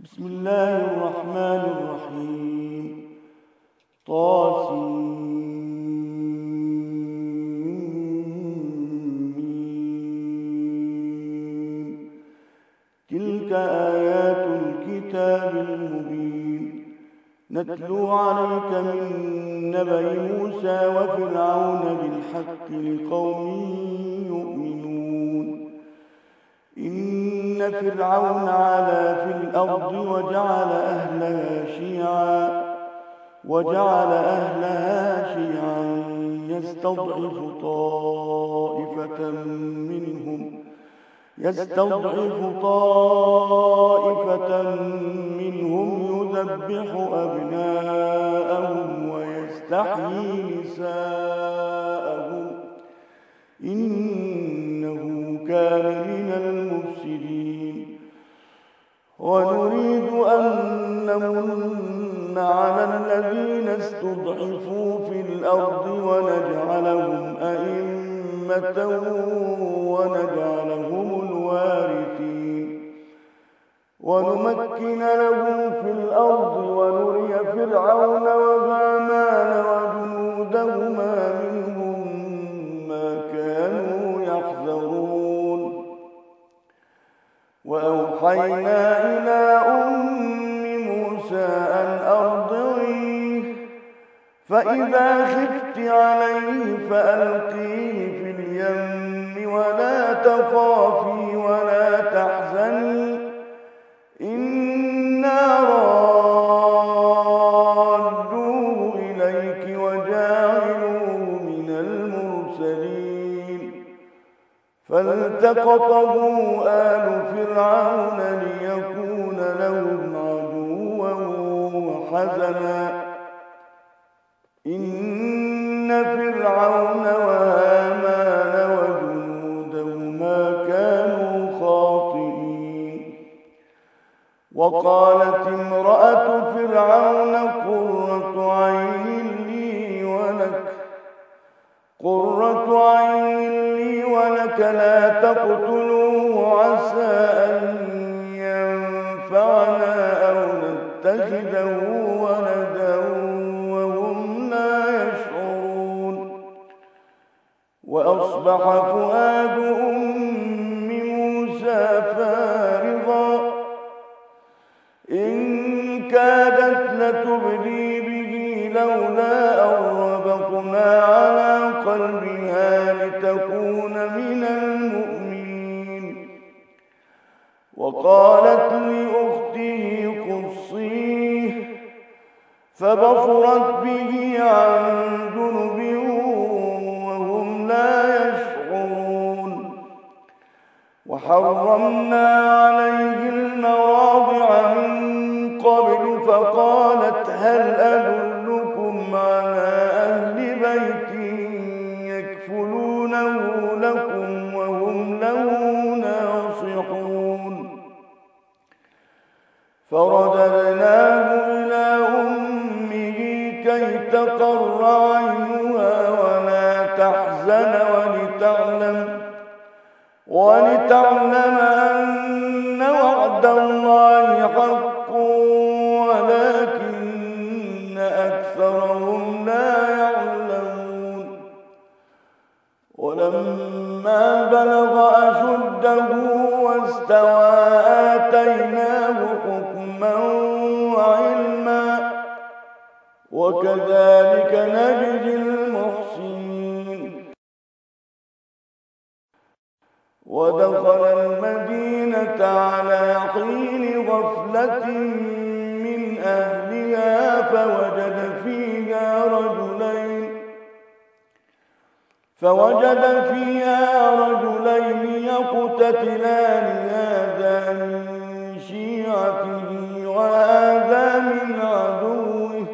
بسم الله الرحمن الرحيم. طاسمين. تلك آيات الكتاب المبين. نتلو عليك من نبأ موسى وفرعون بالحق لقوم يؤمنون. إن فرعون علا في الأرض وجعل أهلها شيعا يستضعف طائفة منهم يذبح أبناءهم ويستحيي نساءهم إنه كان من المفسدين. ونريد أن نمن على الذين استضعفوا في الأرض ونجعلهم أئمة ونجعلهم الوارثين. ونمكن له في الأرض ونري فرعون وهامان وجنودهما منهم ما كانوا يحذرون. وأوحينا إلى موسى أن أرضعيه فإذا خفت عليه فألقيه في اليم ولا تخافي ولا تحزني إنا رادوه إليك وجاعلوه من المرسلين. فالتقطه آل فرعون ليكون لهم عدوا وحزنا إن فرعون وهامان وجنودهما كانوا خاطئين. وقالت امرأة فرعون قرة عين لي ولك لا تقتلوه عسى أن ينفعنا أو نتخذه ولدا وهم لا يشعرون. وأصبح فؤاد أم موسى فارغا إن كادت لتبدي به لولا أن ربطنا على قلبها لتكون من المؤمنين. وقالت لأخته قصيه فبصرت به عن جنب وهم لا يشعرون. وحرمنا عليه المراضع من قبل فقالت هل أدلكم على أهل بيت يكفلونه لكم وهم له ناصحون. فرددناه إلى أمه كي تقر عينها ولا تحزن ولتعلم أن وعد الله حق ولكن أكثرهم لا يعلمون. ولما بلغ أشده واستوى آتيناه حكما وعلما وكذلك نجزي المحسنين. ودخل المدينة على حين غفلة من أهلها فوجد فيها رجلين يقتتلان هذا من شيعته وهذا من عدوه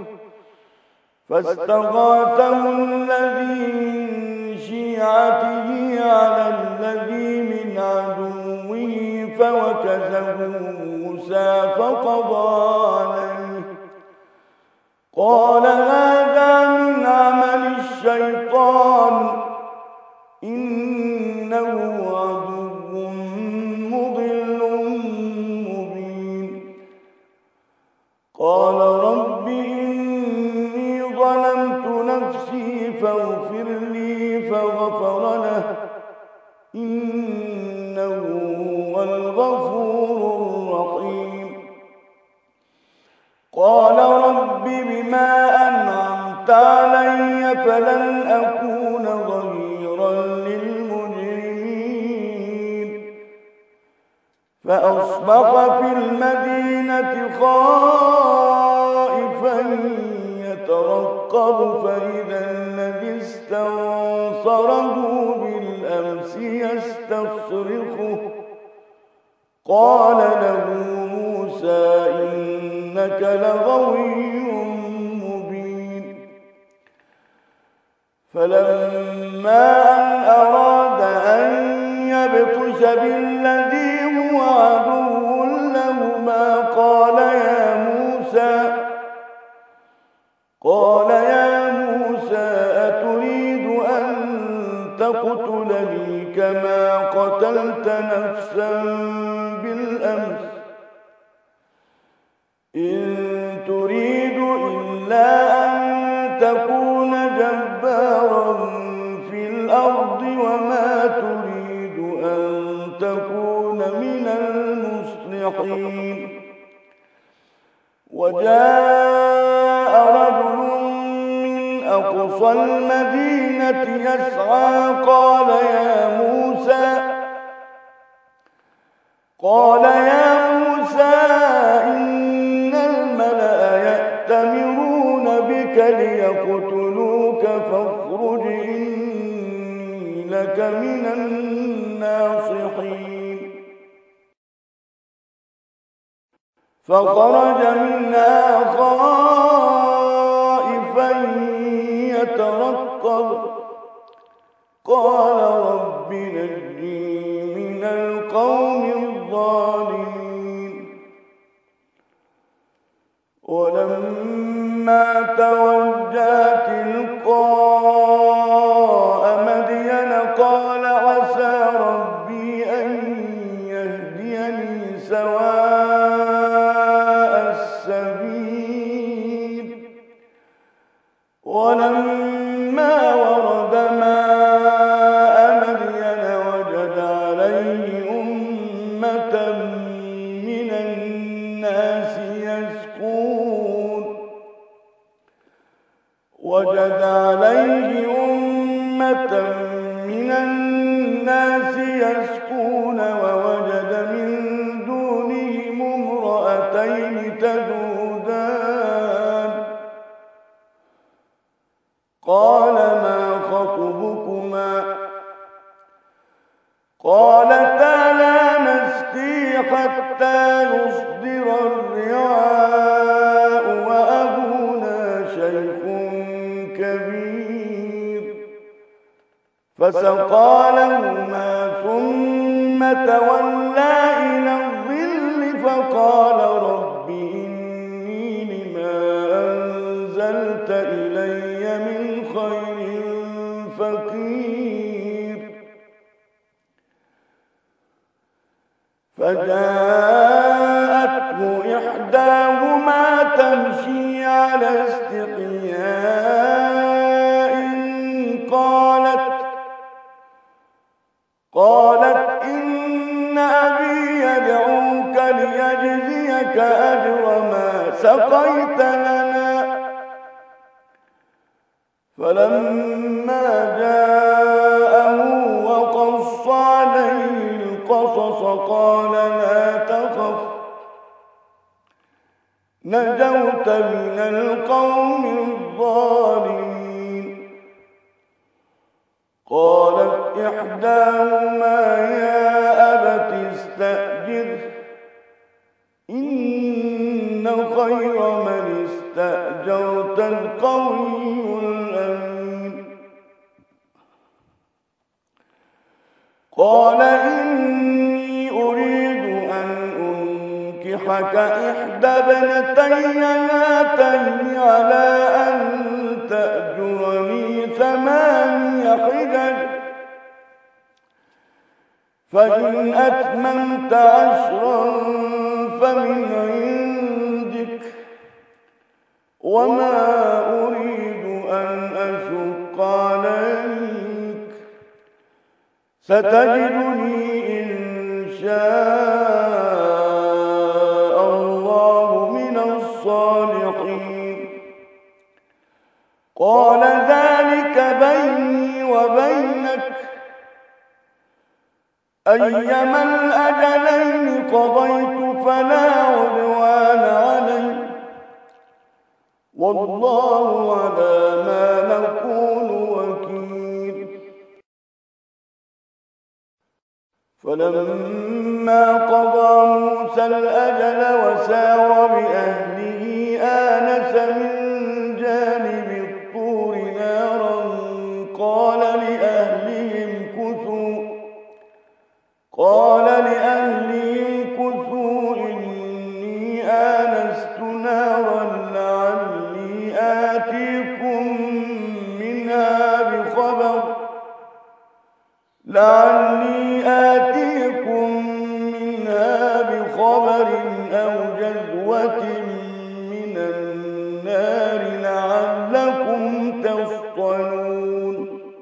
فاستغاثه الذي من شيعته على الذي من عدوه فوكزه موسى فقضى عليه قال هذا من عمل الشيطان إنه عدو مضل مبين قال رب إني ظلمت نفسي فاغفر لي فغفر له إنه هو الغفور الرحيم قال رب بما أنعمت علي فلن أكون ظهيرا للمجرمين فأصبح في المدينة خائفا يترقب فإذا الذي استنصره بالأمس يستصرخه قال له موسى إنك لغوي مبين فلما أن أراد أن يبطش بالذي هو عدو لهما قال يا موسى أتريد أن تقتلني كما قتلت نفسا بالأمس إن تريد إلا أن تكون جبارا في الأرض وما تريد أن تكون من المصلحين وجاء رجل من أقصى المدينة يسعى قال يا موسى إن الملأ يأتمرون بك ليقتلوك فاخرج إني لك من الناصحين فخرج منها خائفا يترقب قال رب نجني من القوم الظالمين ولما توجه تلقاء مدين قال عسى ربي أن يهديني سواء السبيل ولما ورد ماء مدين وجد عليه أمة من الناس يسقون ووجد من دونهم امرأتين تذودان قال ما خطبكما قالتا لا نسقي حتى يصدر الرعاء وأبونا شيخ كبير فسقى لهما ثم تولى إلى الظل فقال رب إني لما أنزلت إلي من خير فقير فجاءته إحداهما تمشي على استحياء قالت إن أبي يدعوك ليجزيك أجر ما سقيت لنا فلما جاءه وقص عليه القصص قال لا تخف نجوت من القوم الظالمين قالت إحداهما يا أبت استأجره إن خير من استأجرت القوي الأمين قال إني أريد أن أنكحك إحدى ابنتي هاتين على أن تأجرني 8 حجج فإن أتممت 10 فمن عندك وما أريد أن أشق عليك ستجدني إن شاء الله من الصالحين قال ذلك بيني وبينك أيما الأجلين قضيت فلا عدوان علي والله على ما نقول وكيل فلما قضى موسى الأجل وسار بأهله آنس من جانب الطور نارا قال لأهلهم كثوا إني آنست نارا لعلي آتيكم منها بخبر أو جذوة من النار لعلكم تصطلون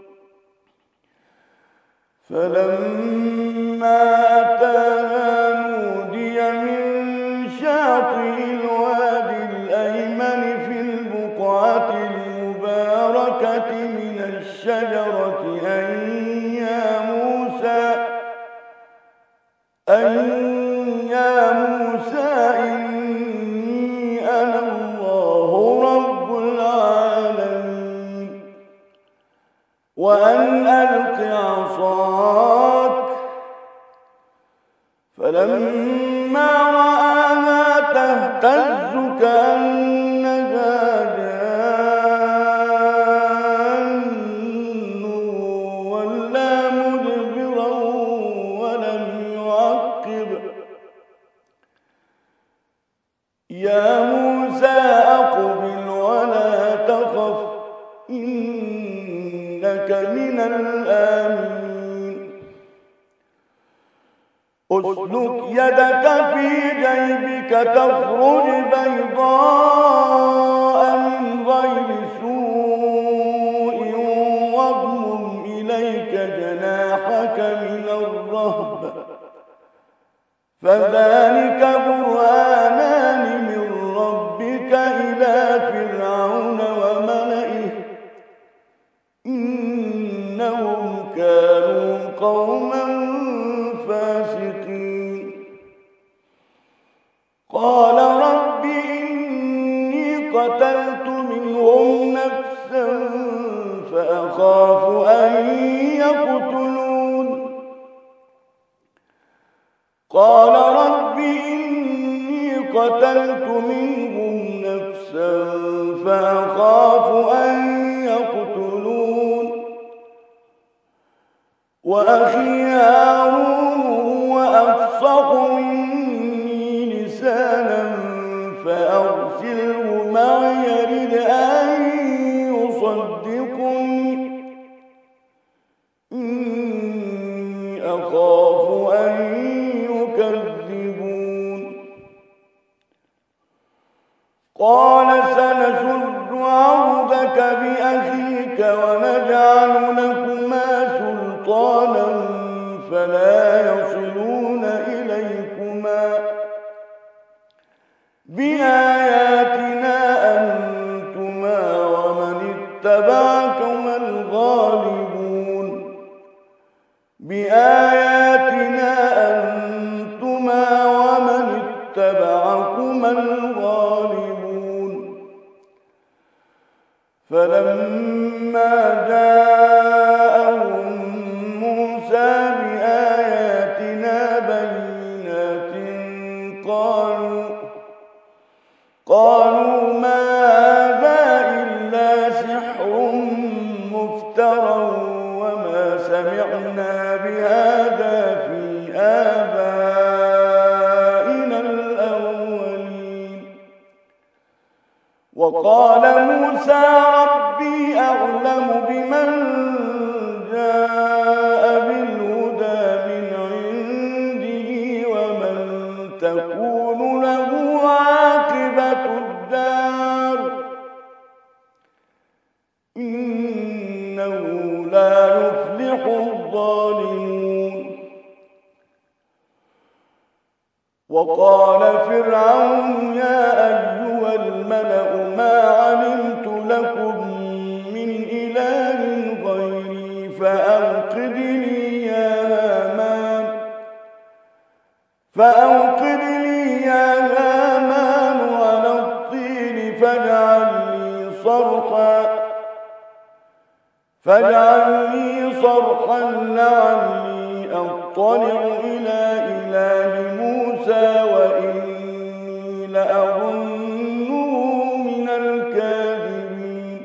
فلما أتاها نودي من شاطئ الوادي الأيمن في البقعة المباركة من الشجرة أن يا موسى إني أنا الله رب العالمين وأن ألق عصاك فلما رآها تهتز كأنها جان ولا مدبرا ولم يعقب يا موسى أقبل ولا تخف إنك من الآمنين أسلك يدك في جيبك تخرج بيضاء من غير سوء واضمم إليك جناحك من الرهبة فذلك برهانان من ربك إلى فرعون وملئه إنهم كانوا قوما فاسقين قال رب إني قتلت منهم نفسا فأخاف أن يقتلون قال رب إني قتلت منهم نفسا فأخاف أن يقتلون وأخي هارون هو أفصح مني لسانا فأرسله معي يرد أن يصدقني إني أخاف أن يكذبون قال سنشد عضدك بأخيك ونجعل لكما سلطانا فلا يصلون إليكما بآياتنا أنتما ومن اتبعكما الغالبون بآياتنا أنتما ومن اتبعكما الغالبون فلما جاءهم موسى بآياتنا بينات قالوا ما هذا إلا سحر مفترى وما سمعنا بهذا في آبائنا الأولين وقال موسى ربي أعلم بمن جاء بالهدى من عنده ومن تكون له عاقبة الدار وقال فرعون يا أيها الملأ ما علمت لكم من إله غيري فأوقد لي يا هامان على الطين فاجعل لي صرحا لعلي أطلع إلى إله موسى وإني لأظنه من الكاذبين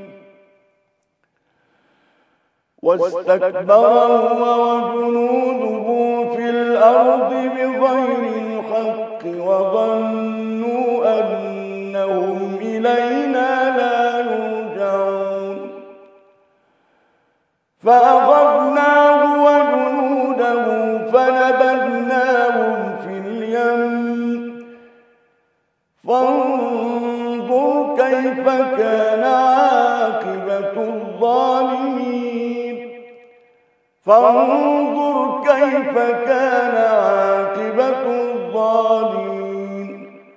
واستكبر هو وجنوده في الأرض بغير الحق وظنوا أنهم إلينا لا يرجعون فأخذناه وجنوده فنبذناهم في اليم فانظر كيف كان عاقبة الظالمين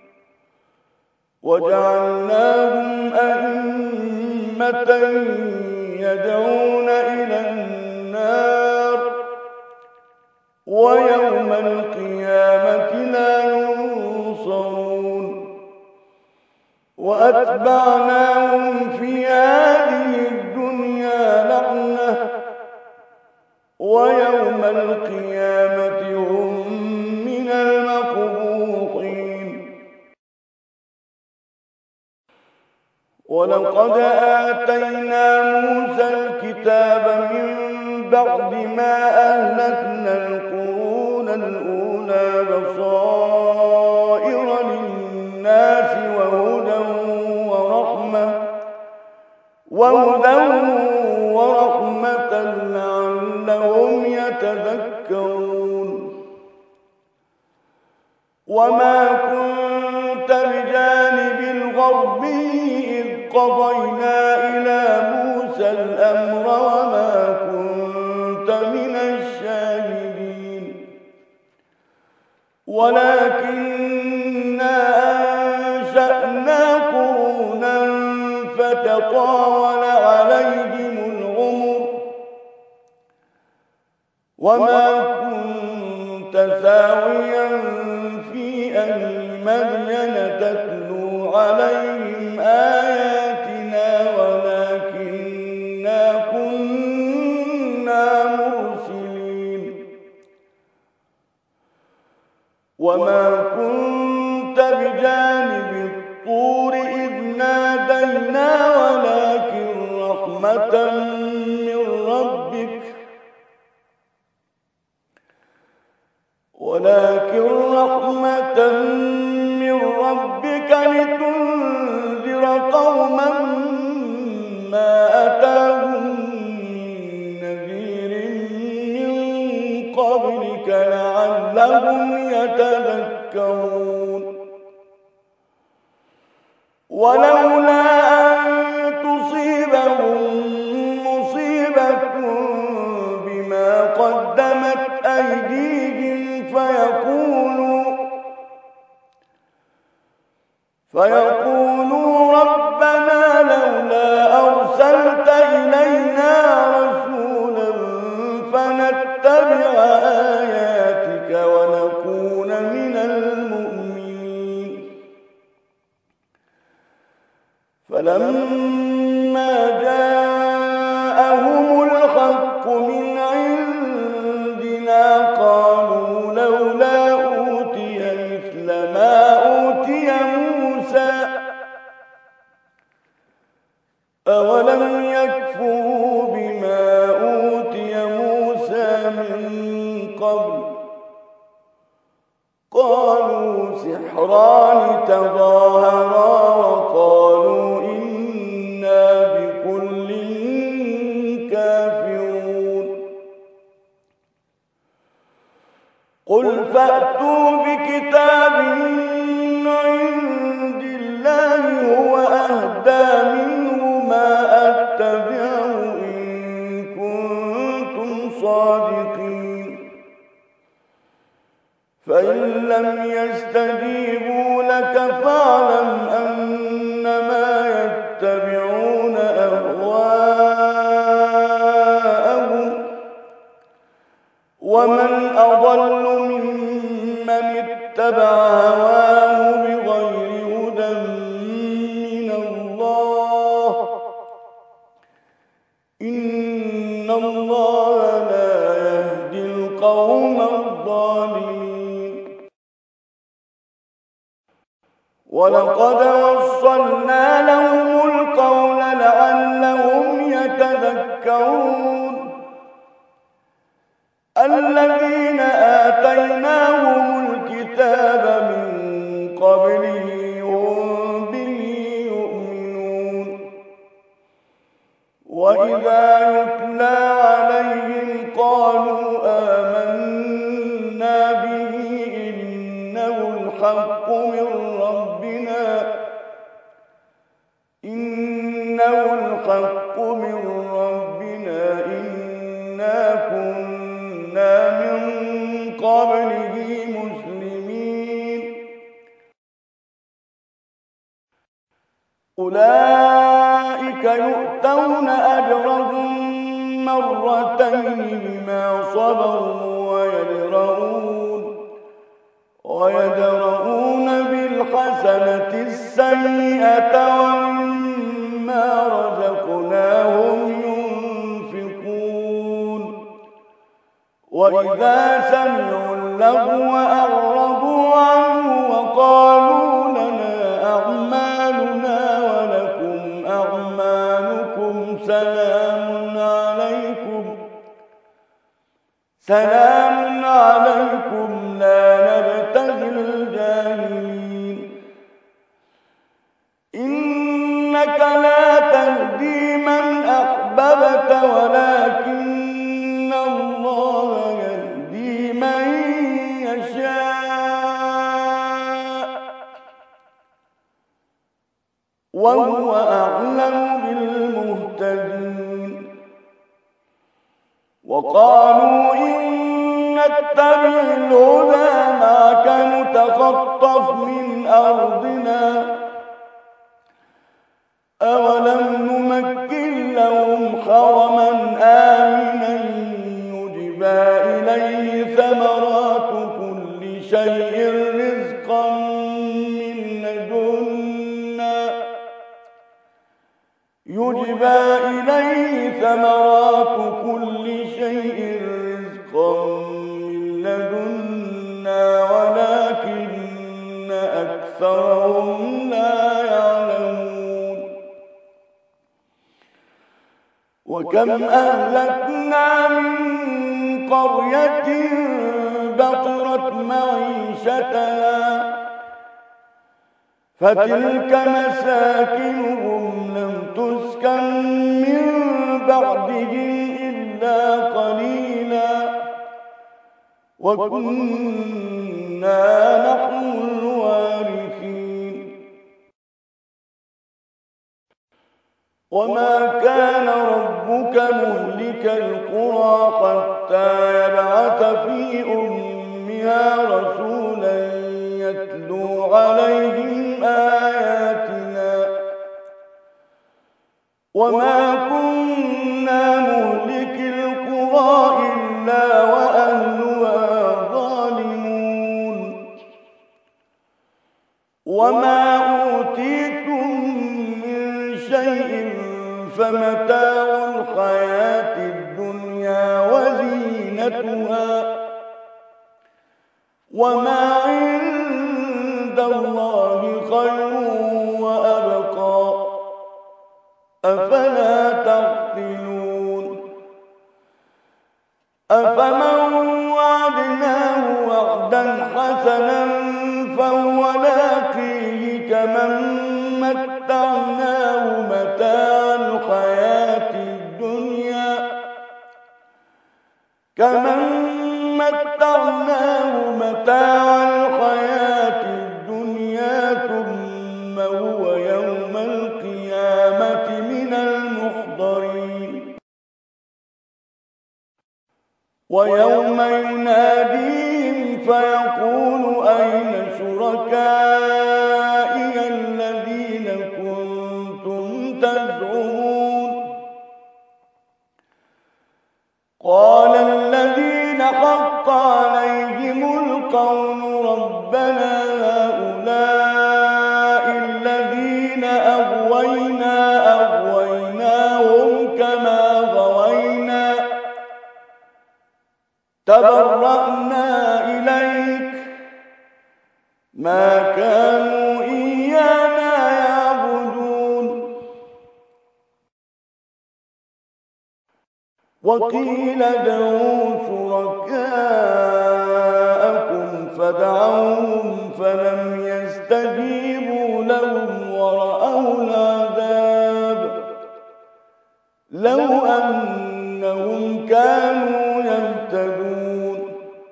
وجعلناهم أئمة يدعون إلى النار ويوم القيامة لا ينصرون وأتبعناهم في هذه الدنيا لعنة ويوم القيامة هم من المقبوحين ولقد آتينا موسى الكتاب من بعد ما أهلكنا القرون الأولى بصائر للناس وهدى ورحمة لعلهم يتذكرون وما كنت بجانب الغربي إذ قضينا إلى موسى الأمر وما كنت من الشاهدين ولكننا أنشأنا قرونا فتطاول عليهم العمر وما كنت ساويا في أهل مدين تتلو عليهم آياتنا ولكننا كنا مرسلين وما كنت بجانب الطور إذ نادينا ولكن رحمة من ربك لتنذر قوما ما أتاهم من نذير من قبلك لعلهم يتذكرون ولولا أن تصيبهم مصيبة بما قدمت أيديهم فيقولوا ربنا لولا أرسلت إلينا رسولا فنتبع آياتك ونكون من المؤمنين فلما جاءهم الحق من عندنا قالوا لولا أوتي مثل ما أوتي موسى أولم يكفروا بما أوتي موسى من قبل قالوا سحران تظاهرا وقالوا إنا بكل كافرون قل فأتوا بكتاب من عند الله هو أهدى منه ما أتبعه إن كنتم صادقين فإن فإن لم يستجيبوا لك فاعلم أنما يتبعون أهواءهم ومن أضل ممن اتبع هواه بغير هدى من الله إن الله لا يهدي القوم الظالمين ولقد وصلنا لهم القول لعلهم يتذكرون الذين آتيناهم الكتاب من قبله هم به يؤمنون وإذا يتلى عليهم قالوا آمنا به إنه الحق من ربنا إنا كنا من قبله مسلمين أولئك يؤتون أجرهم مرتين بما صبروا ويدرؤون بالحسنة السيئة ومما رزقناهم ينفقون وإذا سمعوا اللغو أعرضوا عنه وقالوا لنا أعمالنا ولكم أعمالكم سلام عليكم لا نبتغي الجاهلين إنك لا تهدي من أحببت ولكن الله يهدي من يشاء وهو أعلم بالمهتدين وقالوا إن نتبع الهدى معك نتخطف من أرضنا أولم نمكن لهم حرما آمنا يجبى إليه ثمرات كل شيء رزقا من لدنا ولكن أكثرهم لا يعلمون وكم أهلكنا من قرية بطرت معيشتها فتلك مساكنهم لم تسكن من بعدهم إلا قليلا وكنا نحن الوارثين وما كان ربك مهلك القرى حتى يبعث في أمها رسولا يتلو عليهم آياتنا وما كنا مهلك القرى إلا وأهلها ظالمون وما أوتيتم من شيء فمتاع الحياة الدنيا وزينتها وما عند الله خير وأبقى أفلا تعقلون أفمن وعدناه وعدا حسنا فهو لاقيه كمن متعناه متاع الحياة الدنيا ثم هو يوم القيامة من المحضرين ويوم يناديهم فيقول شركائي الذين كنتم تزعمون قال الذين حق عليهم القول ربنا هؤلاء الذين أغويناهم كما غوينا تبرأنا إليك ما كانوا إيانا يعبدون وقيل ادعوا شركاءكم فدعوهم فلم يستجيبوا لهم ورأوا العذاب لو أنهم كانوا يهتدون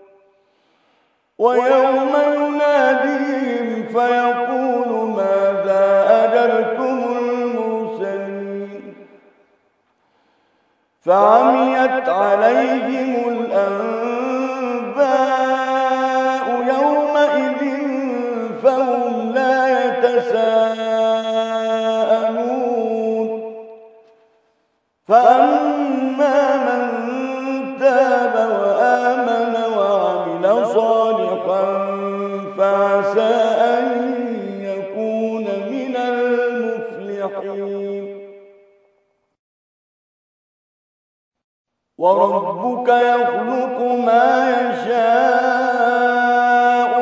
ويوم يناديهم فيقول ماذا أجبتم المرسلين فعميت عليهم الأنباء يومئذ فهم لا يتساءلون فأما من تاب وآمن وعمل صالحا فعسى أن يكون من المفلحين وربك يخلق ما يشاء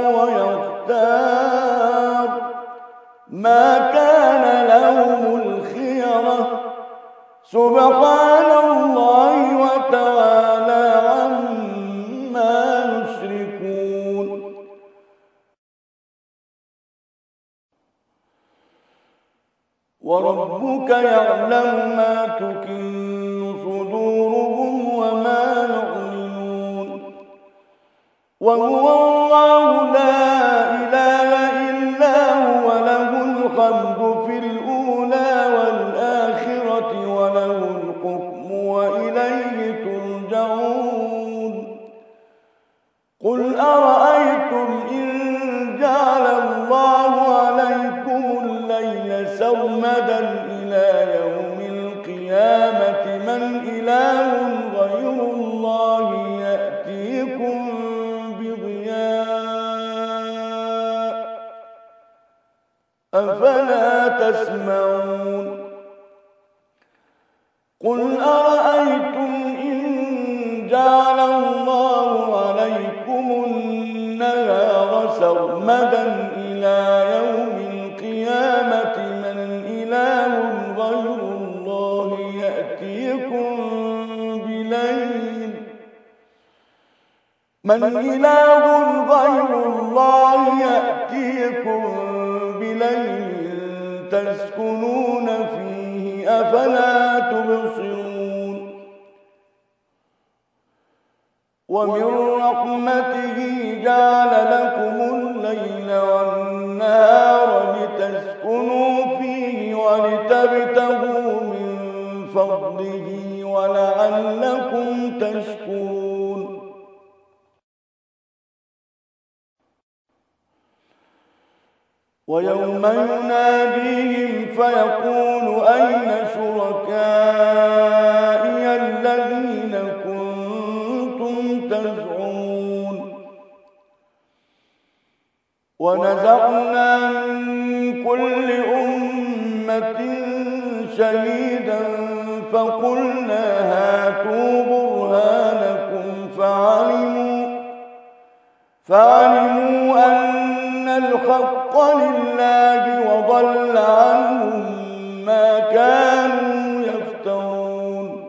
ويختار ما كان لهم الخيرة سبحان الله وتعالى عما يشركون وربك يعلم ما تكن صدورهم وما يعلنون وهو الله لا إله إلا هو له الحمد في الأولى والآخرة وله الحكم وإليه ترجعون قل أرأيتم إن جعل الله عليكم الليل سرمدا إلى يوم القيامة من إله غير الله يأتيكم بضياء أفلا تسمعون قل أرأيتم إن جعل الله عليكم النهار سرمدا إلى يوم القيامة من إله غير الله يأتيكم بليل تسكنون فيه أفلا تبصرون ومن رحمته جعل لكم الليل والنهار لتسكنوا فيه ولتبتغوا من فضله ولعلكم تشكرون ويوم يناديهم فيقول أين شركائي الذين كنتم تزعمون ونزعنا من كل أمة شهيدا فقلنا هاتوا برهانكم فعلموا أن الحق لله وضل عنهم ما كانوا يفترون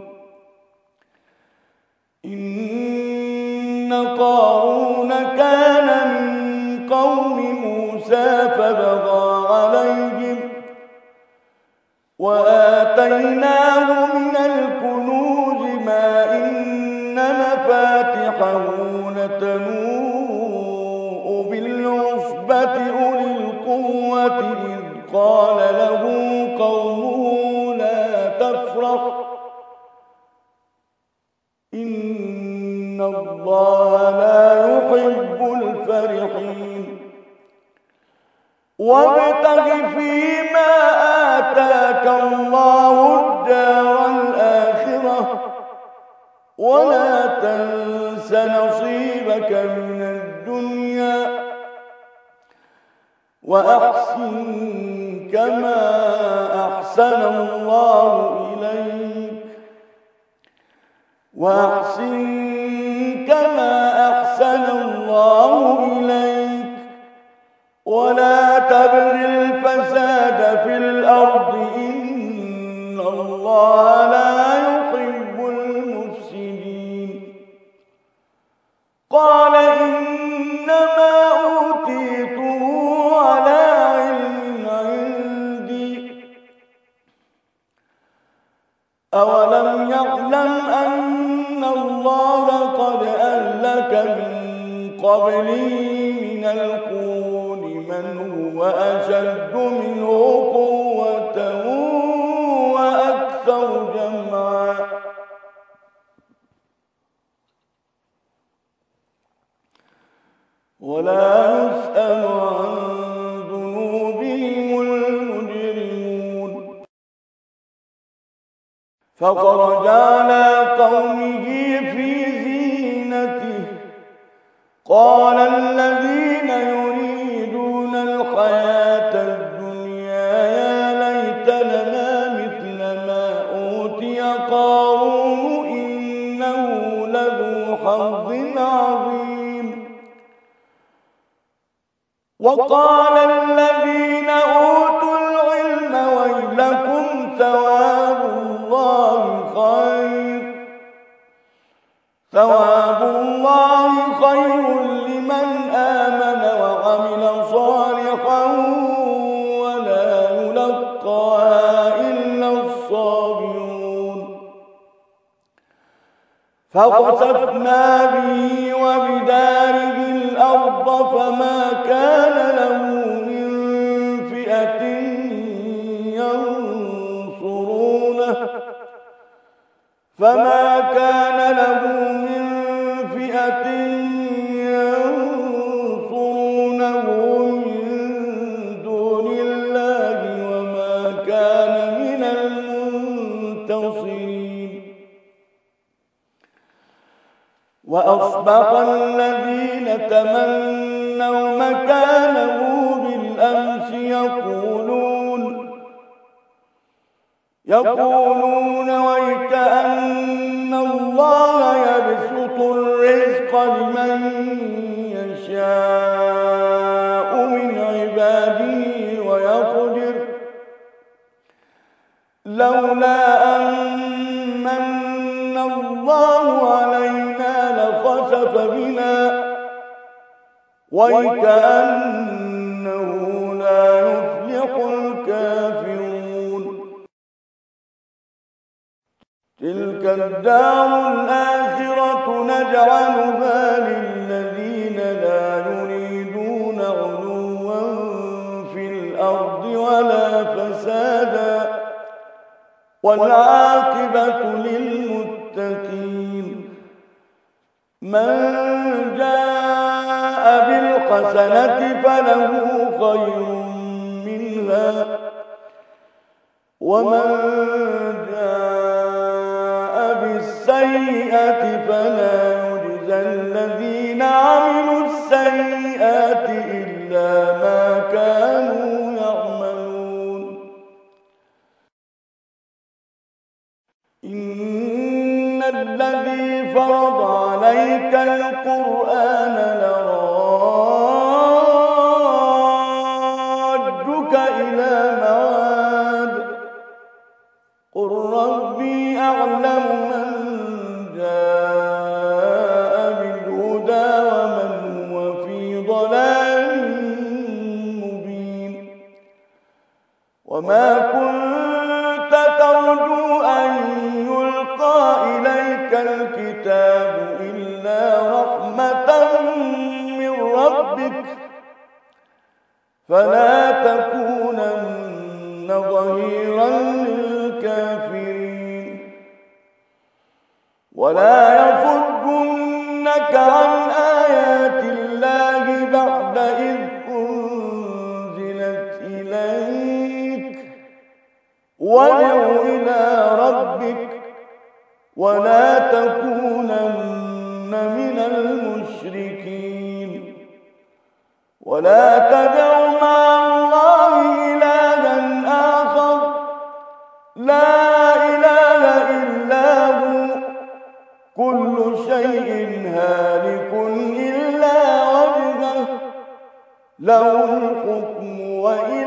إن قارون كان من قوم موسى فبغى عليهم وآتيناه من الكنوز ما إن مفاتحه لتنوء بالعصبة أولي القوة إذ قال له قومه لا تفرح إن الله لا يحب الفرحين وابتغ فيما آتاك الله الدار الآخرة ولا تنس نصيبك من الدنيا وأحسن كما أحسن الله إليك ولا تبغ الفساد في الأرض إن الله لا يحب المفسدين. قال إنما أوتيته على علم عندي أولم يعلم أن الله قد أهلك من قبله من القرون من هو أشد منه قوة وأكثر جمعا ولا يسأل عن ذنوبهم المجرمون. فخرج على قومه في زينته قال الذين يريدون الحياة الدنيا يا ليت لنا مثل ما أوتي قارون إنه لذو حظ عظيم. وقال الذين أوتوا العلم ويلكم ثواب الله خير لمن آمن وعمل صالحا ولا يلقاها إلا الصابرون. فخسفنا به وبداره الأرض فما كان له من فئة ينصرونه من دون الله وما كان من المنتصرين. وأصبح الذين تمنوا مكانه بالأمس يقولون ويكأن الله يبسط الرزق لمن يشاء من عباده ويقدر لولا أن من الله علينا لخسف بنا ويكأنه لا يفلح الكافرون. تلك الدار الآخرة نجعلها للذين لا يريدون علوا في الأرض ولا فسادا والعاقبة للمتقين. من جاء بالحسنة فله خير منها ومن جاء بالسيئة فلا يجزى الذين عملوا السيئات إلا ما كانوا يعملون. إن الذي فرض عليك القرآن لرادك إلى معاد قل ربي أعلم من جاء بالهدى ومن هو في ضلال مبين. وما كنت ترجو أن يلقى إليك الكتاب إلا رحمة من ربك فلا تكونن ظهيرا للكافرين. ولا يصدنك عن آيات الله بعد إذ أنزلت المشركين ولا تدع مع الله إلها آخر لا إله إلا هو كل شيء هالك إلا وجهه له الحكم وإليه